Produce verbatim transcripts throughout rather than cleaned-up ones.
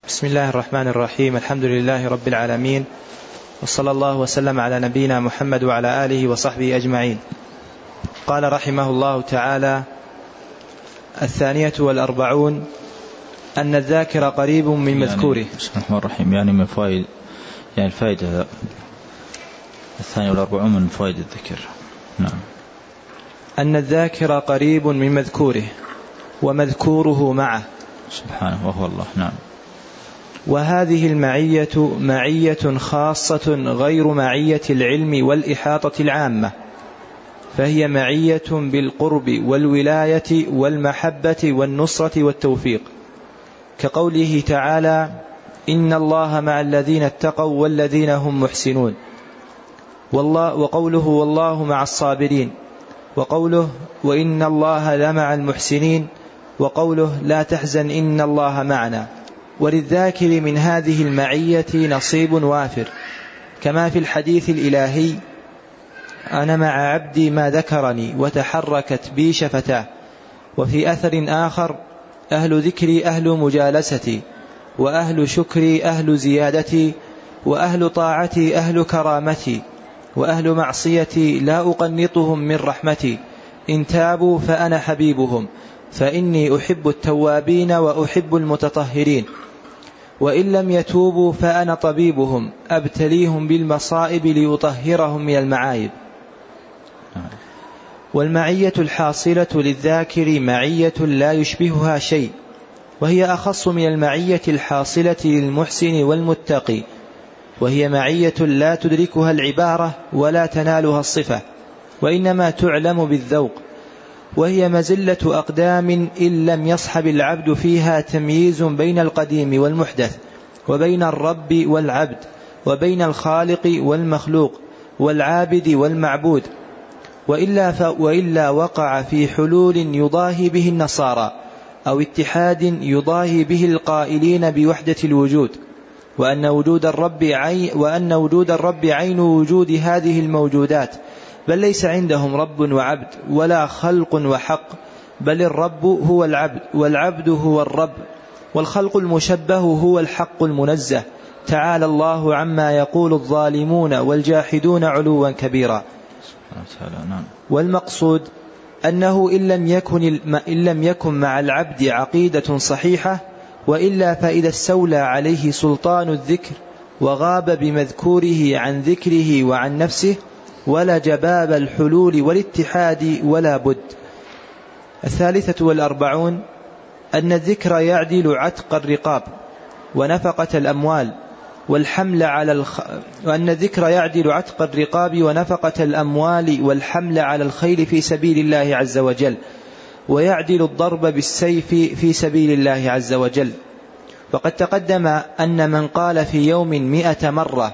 بسم الله الرحمن الرحيم. الحمد لله رب العالمين، وصلى الله وسلم على نبينا محمد وعلى آله وصحبه أجمعين. قال رحمه الله تعالى: الثانية والأربعون أن الذاكر قريب من مذكوره. يعني بسم الله الرحمن الرحيم، يعني من فوائد يعني الفائدة الثانية والأربعون من فوائد الذكر. نعم. أن الذاكر قريب من مذكوره ومذكوره معه سبحانه وهو الله. نعم. وهذه المعية معية خاصة غير معية العلم والإحاطة العامة، فهي معية بالقرب والولاية والمحبة والنصرة والتوفيق، كقوله تعالى: إن الله مع الذين اتقوا والذين هم محسنون، والله وقوله والله مع الصابرين، وقوله وإن الله لمع المحسنين، وقوله لا تحزن إن الله معنا. وللذاكر من هذه المعية نصيب وافر، كما في الحديث الإلهي: أنا مع عبدي ما ذكرني وتحركت بي شفتاه. وفي أثر آخر: أهل ذكري أهل مجالستي، وأهل شكري أهل زيادتي، وأهل طاعتي أهل كرامتي، وأهل معصيتي لا أقنطهم من رحمتي، إن تابوا فأنا حبيبهم، فإني أحب التوابين وأحب المتطهرين، وإن لم يتوبوا فأنا طبيبهم، أبتليهم بالمصائب ليطهرهم من المعايب. والمعية الحاصلة للذاكر معية لا يشبهها شيء، وهي أخص من المعية الحاصلة للمحسن والمتقي، وهي معية لا تدركها العبارة ولا تنالها الصفة، وإنما تعلم بالذوق، وهي مزلة أقدام إن لم يصحب العبد فيها تمييز بين القديم والمحدث، وبين الرب والعبد، وبين الخالق والمخلوق، والعابد والمعبود، وإلا, ف... وإلا وقع في حلول يضاهي به النصارى، أو اتحاد يضاهي به القائلين بوحدة الوجود، وأن وجود الرب عين, وأن وجود الرب عين وجود هذه الموجودات، بل ليس عندهم رب وعبد ولا خلق وحق، بل الرب هو العبد والعبد هو الرب، والخلق المشبه هو الحق المنزه، تعالى الله عما يقول الظالمون والجاحدون علوا كبيرا. والمقصود أنه إن لم يكن, إن لم يكن مع العبد عقيدة صحيحة، وإلا فإذا استولى عليه سلطان الذكر وغاب بمذكوره عن ذكره وعن نفسه، ولا جباب الحلول والاتحاد ولا بد. الثالثة والأربعون أن الذكر يعدل عتق الرقاب ونفقة الأموال والحمل على الخ... وأن الذكر يعدل عتق الرقاب ونفقة الأموال والحمل على الخيل في سبيل الله عز وجل، ويعدل الضرب بالسيف في سبيل الله عز وجل. وقد تقدم أن من قال في يوم مئة مرة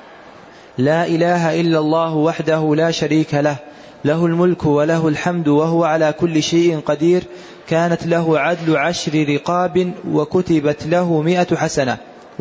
لا إله إلا الله وحده لا شريك له، له الملك وله الحمد وهو على كل شيء قدير، كانت له عدل عشر رقاب، وكتبت له مئة حسنة،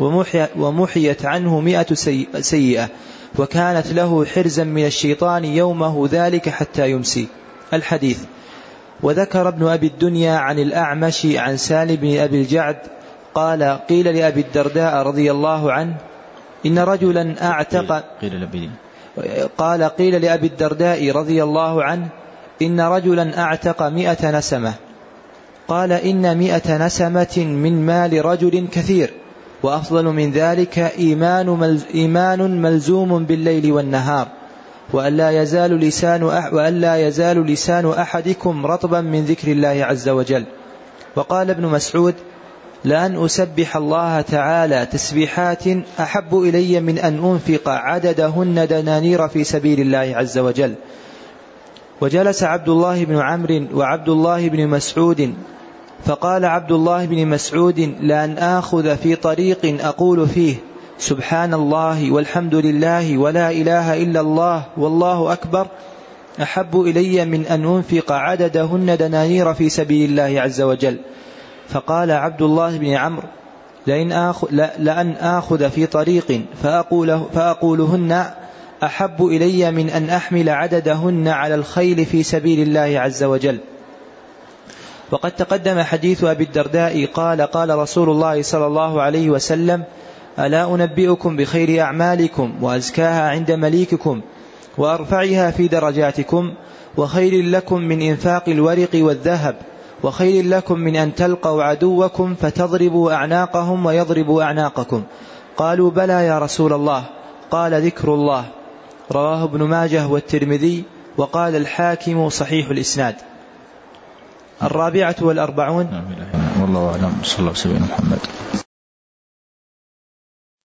ومحيت عنه مئة سيئة، وكانت له حرزا من الشيطان يومه ذلك حتى يمسي. الحديث. وذكر ابن أبي الدنيا عن الأعمش عن سالم بن أبي الجعد قال: قيل لأبي الدرداء رضي الله عنه إن رجلا أعتق قيل قال قيل لأبي الدرداء رضي الله عنه إن رجلا أعتق مئة نسمة. قال: إن مئة نسمة من مال رجل كثير، وأفضل من ذلك إيمان, ملز إيمان ملزوم بالليل والنهار، وأن لا يزال لسان, أح وأن لا يزال لسان أحدكم رطبا من ذكر الله عز وجل. وقال ابن مسعود: لأن أسبح الله تعالى تسبيحات أحب إلي من أن أنفق عددهن دنانير في سبيل الله عز وجل. وجلس عبد الله بن عمرو وعبد الله بن مسعود، فقال عبد الله بن مسعود: لأن آخذ في طريق أقول فيه سبحان الله والحمد لله ولا إله إلا الله والله أكبر أحب إلي من أن أنفق عددهن دنانير في سبيل الله عز وجل. فقال عبد الله بن عمرو: لأن آخذ, لأن آخذ في طريق فأقوله فأقولهن أحب إلي من أن أحمل عددهن على الخيل في سبيل الله عز وجل. وقد تقدم حديث أبي الدرداء قال قال رسول الله صلى الله عليه وسلم: ألا أنبئكم بخير أعمالكم وأزكاها عند مليككم وأرفعها في درجاتكم وخير لكم من إنفاق الورق والذهب وخير لكم من أن تلقوا عدوكم فتضربوا أعناقهم ويضربوا أعناقكم؟ قالوا: بلى يا رسول الله. قال: ذكر الله. رواه ابن ماجه والترمذي، وقال الحاكم صحيح الإسناد. الرابعة والأربعون. والله أعلم. صلى الله عليه وسلم محمد.